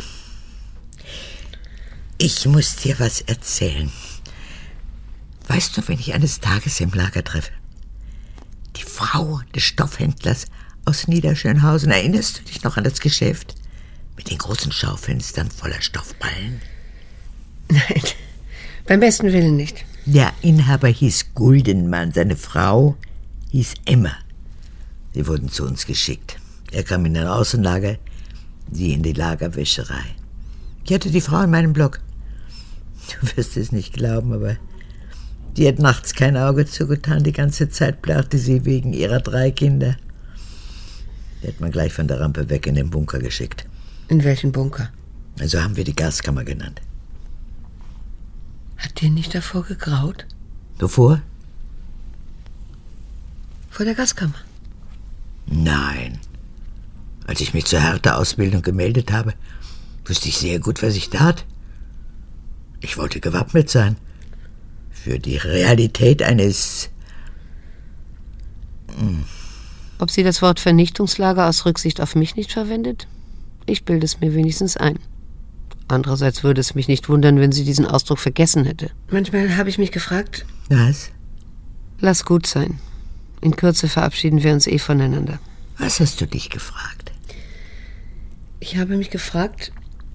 Ich muss dir was erzählen. Weißt du, wen ich eines Tages im Lager treffe? Die Frau des Stoffhändlers aus Niederschönhausen. Erinnerst du dich noch an das Geschäft? Mit den großen Schaufenstern voller Stoffballen? Nein, beim besten Willen nicht. Der Inhaber hieß Guldenmann, seine Frau hieß Emma. Sie wurden zu uns geschickt. Er kam in ein Außenlager, sie in die Lagerwäscherei. Ich hatte die Frau in meinem Block. Du wirst es nicht glauben, aber die hat nachts kein Auge zugetan. Die ganze Zeit plagte sie wegen ihrer 3 Kinder. Die hat man gleich von der Rampe weg in den Bunker geschickt. In welchen Bunker? Also haben wir die Gaskammer genannt. Hat dir nicht davor gegraut? Wovor? Vor der Gaskammer? Nein. Als ich mich zur Härteausbildung gemeldet habe, wusste ich sehr gut, was ich tat. Ich wollte gewappnet sein. Für die Realität eines... Ob sie das Wort Vernichtungslager aus Rücksicht auf mich nicht verwendet? Ich bilde es mir wenigstens ein. Andererseits würde es mich nicht wundern, wenn sie diesen Ausdruck vergessen hätte. Manchmal habe ich mich gefragt... Was? Lass gut sein. In Kürze verabschieden wir uns voneinander. Was hast du dich gefragt? Ich habe mich gefragt,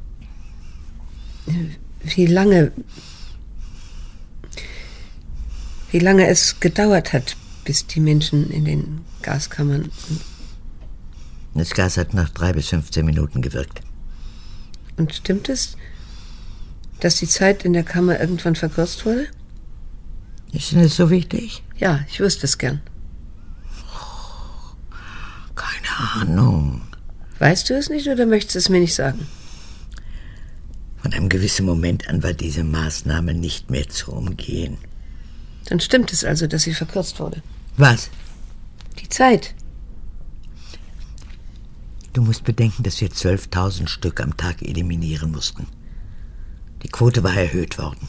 wie lange es gedauert hat, bis die Menschen in den Gaskammern... Das Gas hat nach 3 bis 15 Minuten gewirkt. Und stimmt es, dass die Zeit in der Kammer irgendwann verkürzt wurde? Ist denn das so wichtig? Ja, ich wüsste es gern. Keine Ahnung. Weißt du es nicht oder möchtest du es mir nicht sagen? Von einem gewissen Moment an war diese Maßnahme nicht mehr zu umgehen. Dann stimmt es also, dass sie verkürzt wurde. Was? Die Zeit. Du musst bedenken, dass wir 12.000 Stück am Tag eliminieren mussten. Die Quote war erhöht worden.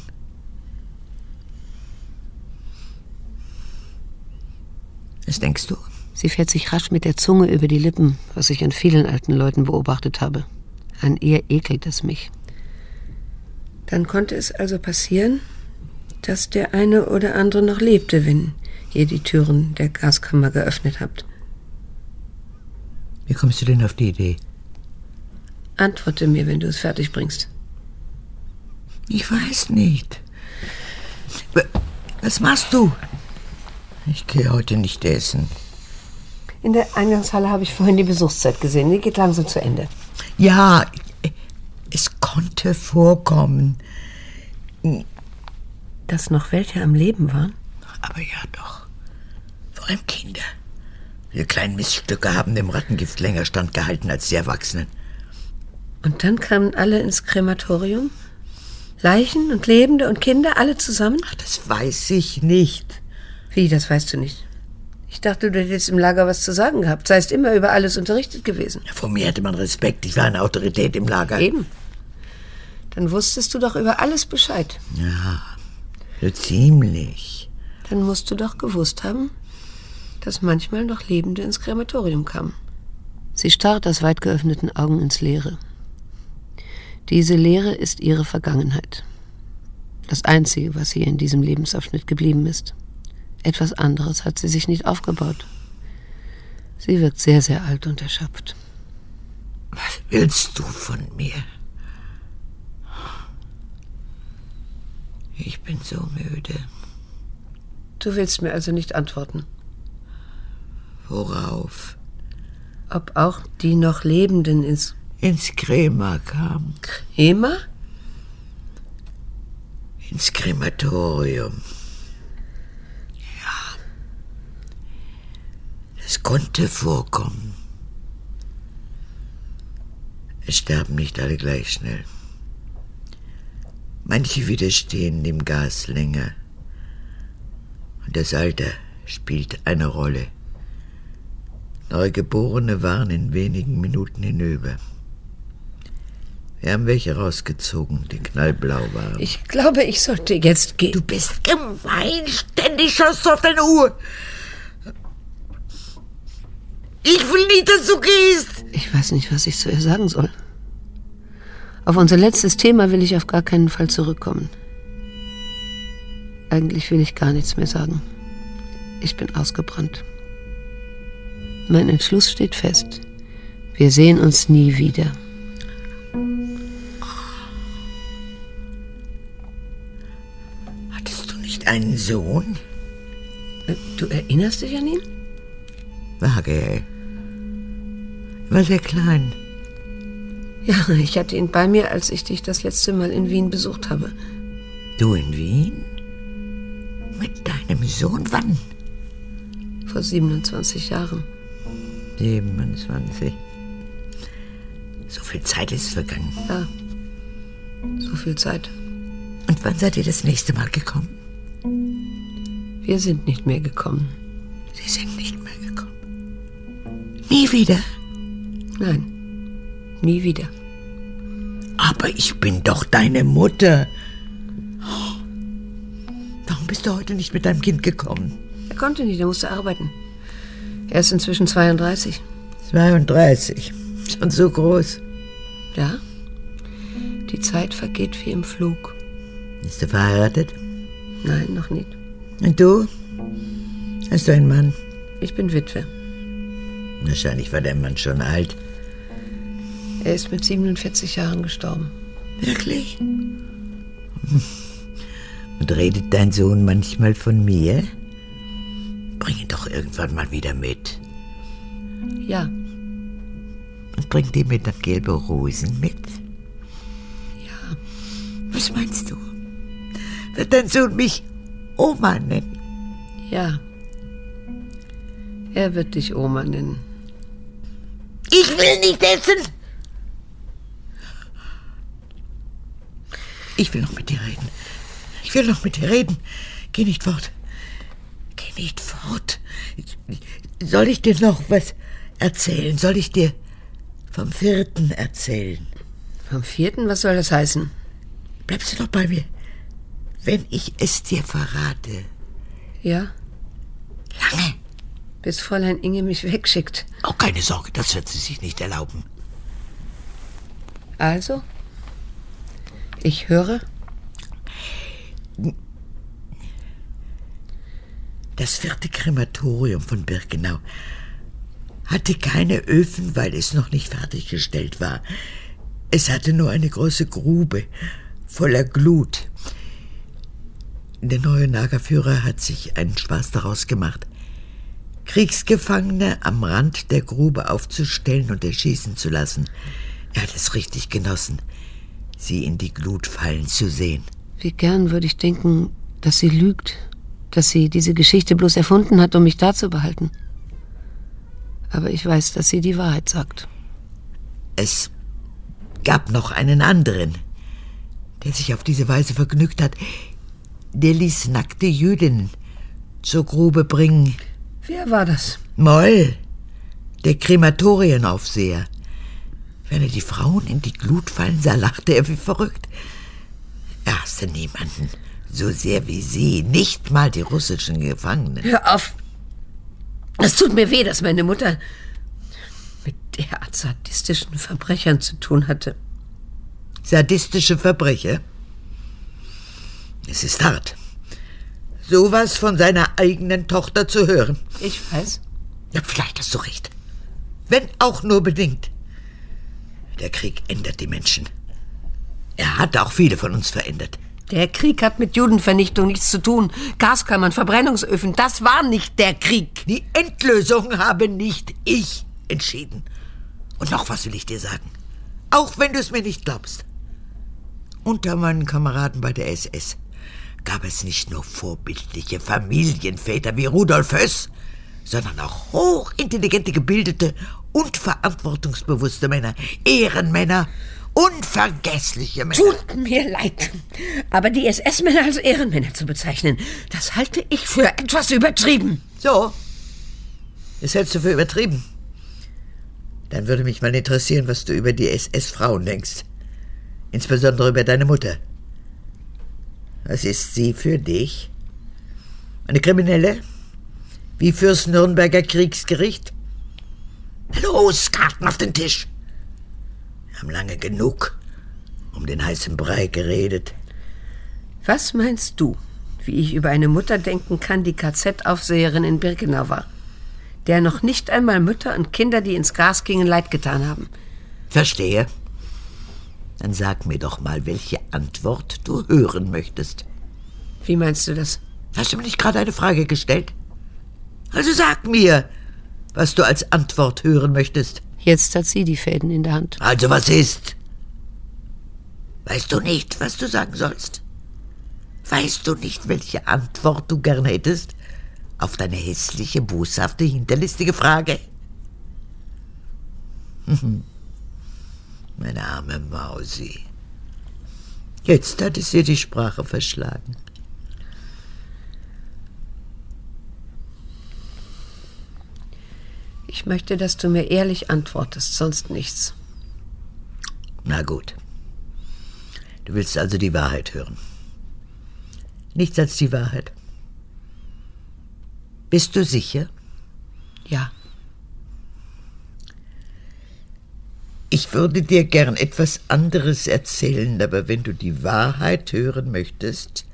Was denkst du? Sie fährt sich rasch mit der Zunge über die Lippen, was ich an vielen alten Leuten beobachtet habe. An ihr ekelt es mich. Dann konnte es also passieren, dass der eine oder andere noch lebte, wenn ihr die Türen der Gaskammer geöffnet habt. Wie kommst du denn auf die Idee? Antworte mir, wenn du es fertig bringst. Ich weiß nicht. Was machst du? Ich gehe heute nicht essen. In der Eingangshalle habe ich vorhin die Besuchszeit gesehen. Die geht langsam zu Ende. Ja, es konnte vorkommen. Dass noch welche am Leben waren? Aber ja doch. Vor allem Kinder. Die kleinen Miststücke haben dem Rattengift länger standgehalten als die Erwachsenen. Und dann kamen alle ins Krematorium? Leichen und Lebende und Kinder, alle zusammen? Ach, das weiß ich nicht. Wie, das weißt du nicht? Ich dachte, du hättest im Lager was zu sagen gehabt. Seist immer über alles unterrichtet gewesen. Vor mir hatte man Respekt. Ich war eine Autorität im Lager. Eben. Dann wusstest du doch über alles Bescheid. Ja, so ziemlich. Dann musst du doch gewusst haben, dass manchmal noch Lebende ins Krematorium kamen. Sie starrt aus weit geöffneten Augen ins Leere. Diese Leere ist ihre Vergangenheit. Das Einzige, was ihr in diesem Lebensabschnitt geblieben ist. Etwas anderes hat sie sich nicht aufgebaut. Sie wirkt sehr, sehr alt und erschöpft. Was willst du von mir? Ich bin so müde. Du willst mir also nicht antworten. Worauf? Ob auch die noch Lebenden ins Krema kamen. Krema? Ins Krematorium. Ja. Es konnte vorkommen. Es sterben nicht alle gleich schnell. Manche widerstehen dem Gas länger. Und das Alter spielt eine Rolle. Neugeborene waren in wenigen Minuten hinüber. Wir haben welche rausgezogen, die knallblau waren. Ich glaube, ich sollte jetzt gehen. Du bist gemein. Ständig schaust du auf deine Uhr. Ich will nicht, dass du gehst. Ich weiß nicht, was ich zu ihr sagen soll. Auf unser letztes Thema will ich auf gar keinen Fall zurückkommen. Eigentlich will ich gar nichts mehr sagen. Ich bin ausgebrannt. Mein Entschluss steht fest. Wir sehen uns nie wieder. Hattest du nicht einen Sohn? Du erinnerst dich an ihn? Vage. War sehr klein. Ja, ich hatte ihn bei mir, als ich dich das letzte Mal in Wien besucht habe. Du in Wien? Mit deinem Sohn? Wann? Vor 27 Jahren. 27. So viel Zeit ist vergangen. Ja, so viel Zeit. Und wann seid ihr das nächste Mal gekommen? Wir sind nicht mehr gekommen. Sie sind nicht mehr gekommen. Nie wieder? Nein, nie wieder. Aber ich bin doch deine Mutter. Warum bist du heute nicht mit deinem Kind gekommen? Er konnte nicht, er musste arbeiten. Er ist inzwischen 32. 32? Schon so groß? Ja. Die Zeit vergeht wie im Flug. Bist du verheiratet? Nein, noch nicht. Und du? Hast du einen Mann? Ich bin Witwe. Wahrscheinlich war der Mann schon alt. Er ist mit 47 Jahren gestorben. Wirklich? Und redet dein Sohn manchmal von mir? Bring ihn doch irgendwann mal wieder mit. Ja. Und bringt ihm mit dann gelbe Rosen mit? Ja. Was meinst du? Wird dein Sohn mich Oma nennen? Ja. Er wird dich Oma nennen. Ich will nicht essen! Ich will noch mit dir reden. Ich will noch mit dir reden. Geh nicht fort. Geh nicht fort. Soll ich dir noch was erzählen? Soll ich dir vom 4. erzählen? Vom 4.? Was soll das heißen? Bleibst du noch bei mir? Wenn ich es dir verrate. Ja? Lange. Bis Fräulein Inge mich wegschickt. Oh, keine Sorge, das wird sie sich nicht erlauben. Also? Ich höre. Das 4. Krematorium von Birkenau hatte keine Öfen, weil es noch nicht fertiggestellt war. Es hatte nur eine große Grube voller Glut. Der neue Lagerführer hat sich einen Spaß daraus gemacht, Kriegsgefangene am Rand der Grube aufzustellen und erschießen zu lassen. Er hat es richtig genossen, sie in die Glut fallen zu sehen. Wie gern würde ich denken, dass sie lügt, dass sie diese Geschichte bloß erfunden hat, um mich da zu behalten. Aber ich weiß, dass sie die Wahrheit sagt. Es gab noch einen anderen, der sich auf diese Weise vergnügt hat. Der ließ nackte Jüdinnen zur Grube bringen. Wer war das? Moll, der Krematorienaufseher. Wenn er die Frauen in die Glut fallen sah, lachte er wie verrückt. Er hasste niemanden so sehr wie sie, nicht mal die russischen Gefangenen. Hör auf! Es tut mir weh, dass meine Mutter mit derart sadistischen Verbrechern zu tun hatte. Sadistische Verbrecher? Es ist hart, sowas von seiner eigenen Tochter zu hören. Ich weiß. Ja, vielleicht hast du recht. Wenn auch nur bedingt. Der Krieg ändert die Menschen. Er hat auch viele von uns verändert. Der Krieg hat mit Judenvernichtung nichts zu tun. Gaskammern, Verbrennungsöfen, das war nicht der Krieg. Die Endlösung habe nicht ich entschieden. Und noch was will ich dir sagen. Auch wenn du es mir nicht glaubst. Unter meinen Kameraden bei der SS gab es nicht nur vorbildliche Familienväter wie Rudolf Höss, sondern auch hochintelligente, gebildete und verantwortungsbewusste Männer, Ehrenmänner, unvergessliche Männer. Tut mir leid, aber die SS-Männer als Ehrenmänner zu bezeichnen, das halte ich für etwas übertrieben. So, das hältst du für übertrieben. Dann würde mich mal interessieren, was du über die SS-Frauen denkst. Insbesondere über deine Mutter. Was ist sie für dich? Eine Kriminelle? Wie fürs Nürnberger Kriegsgericht? Los, Karten auf den Tisch! Wir haben lange genug um den heißen Brei geredet. Was meinst du, wie ich über eine Mutter denken kann, die KZ-Aufseherin in Birkenau war? Der noch nicht einmal Mütter und Kinder, die ins Gras gingen, leid getan haben. Verstehe. Dann sag mir doch mal, welche Antwort du hören möchtest. Wie meinst du das? Hast du mir nicht gerade eine Frage gestellt? Also sag mir, was du als Antwort hören möchtest. Jetzt hat sie die Fäden in der Hand. Also was ist? Weißt du nicht, was du sagen sollst? Weißt du nicht, welche Antwort du gern hättest auf deine hässliche, boshafte, hinterlistige Frage? Meine arme Mausi. Jetzt hat es ihr die Sprache verschlagen. Ich möchte, dass du mir ehrlich antwortest, sonst nichts. Na gut. Du willst also die Wahrheit hören. Nichts als die Wahrheit. Bist du sicher? Ja. Ich würde dir gern etwas anderes erzählen, aber wenn du die Wahrheit hören möchtest,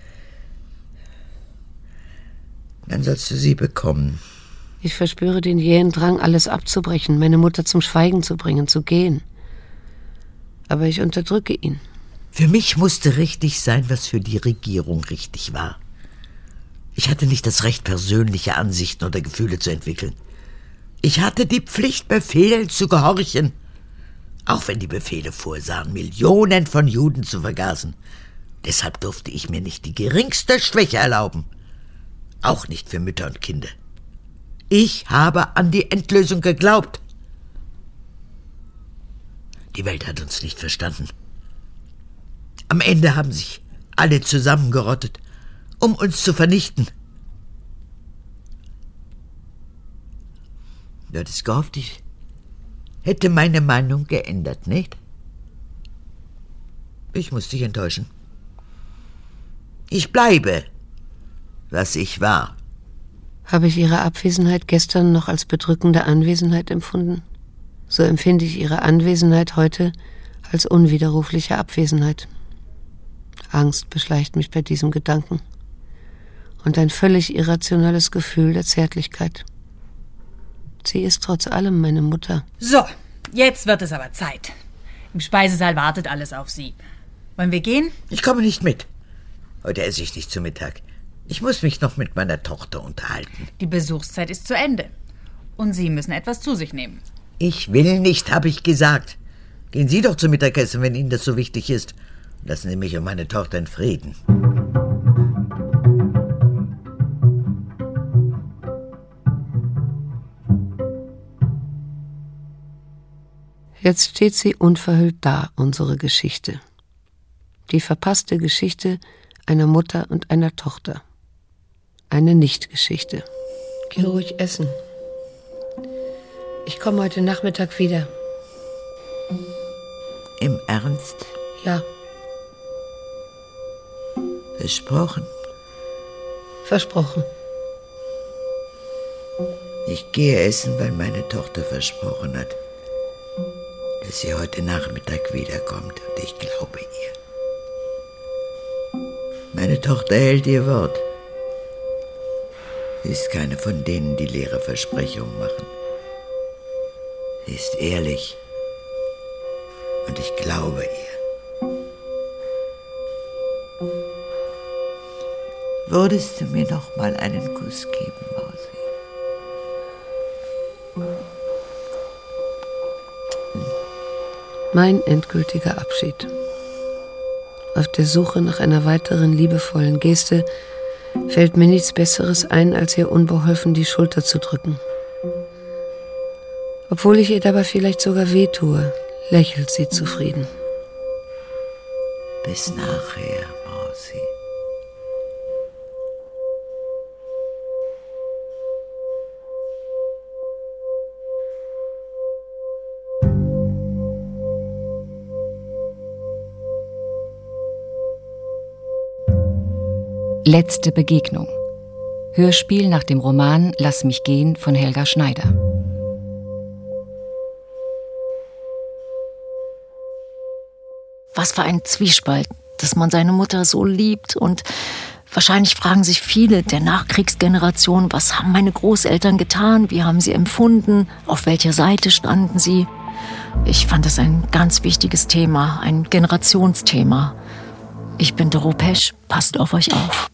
dann sollst du sie bekommen. Ich verspüre den jähen Drang, alles abzubrechen, meine Mutter zum Schweigen zu bringen, zu gehen. Aber ich unterdrücke ihn. Für mich musste richtig sein, was für die Regierung richtig war. Ich hatte nicht das Recht, persönliche Ansichten oder Gefühle zu entwickeln. Ich hatte die Pflicht, Befehlen zu gehorchen. Auch wenn die Befehle vorsahen, Millionen von Juden zu vergasen. Deshalb durfte ich mir nicht die geringste Schwäche erlauben. Auch nicht für Mütter und Kinder. Ich habe an die Endlösung geglaubt. Die Welt hat uns nicht verstanden. Am Ende haben sich alle zusammengerottet, um uns zu vernichten. Du hattest gehofft, ich hätte meine Meinung geändert, nicht? Ich muss dich enttäuschen. Ich bleibe, was ich war. Habe ich Ihre Abwesenheit gestern noch als bedrückende Anwesenheit empfunden? So empfinde ich Ihre Anwesenheit heute als unwiderrufliche Abwesenheit. Angst beschleicht mich bei diesem Gedanken. Und ein völlig irrationales Gefühl der Zärtlichkeit. Sie ist trotz allem meine Mutter. So, jetzt wird es aber Zeit. Im Speisesaal wartet alles auf Sie. Wollen wir gehen? Ich komme nicht mit. Heute esse ich nicht zu Mittag. Ich muss mich noch mit meiner Tochter unterhalten. Die Besuchszeit ist zu Ende. Und Sie müssen etwas zu sich nehmen. Ich will nicht, habe ich gesagt. Gehen Sie doch zum Mittagessen, wenn Ihnen das so wichtig ist. Lassen Sie mich und meine Tochter in Frieden. Jetzt steht sie unverhüllt da, unsere Geschichte. Die verpasste Geschichte einer Mutter und einer Tochter. Eine Nicht-Geschichte. Geh ruhig essen. Ich komme heute Nachmittag wieder. Im Ernst? Ja. Versprochen? Versprochen. Ich gehe essen, weil meine Tochter versprochen hat, dass sie heute Nachmittag wiederkommt, und ich glaube ihr. Meine Tochter hält ihr Wort. Sie ist keine von denen, die leere Versprechungen machen. Sie ist ehrlich, und ich glaube ihr. Würdest du mir noch mal einen Kuss geben, Mausi? Mein endgültiger Abschied. Auf der Suche nach einer weiteren liebevollen Geste fällt mir nichts Besseres ein, als ihr unbeholfen die Schulter zu drücken. Obwohl ich ihr dabei vielleicht sogar wehtue, lächelt sie zufrieden. Bis nachher, Mausi. Letzte Begegnung. Hörspiel nach dem Roman Lass mich gehen von Helga Schneider. Was für ein Zwiespalt, dass man seine Mutter so liebt. Und wahrscheinlich fragen sich viele der Nachkriegsgeneration, was haben meine Großeltern getan, wie haben sie empfunden, auf welcher Seite standen sie. Ich fand das ein ganz wichtiges Thema, ein Generationsthema. Ich bin Doro Pesch, passt auf euch auf.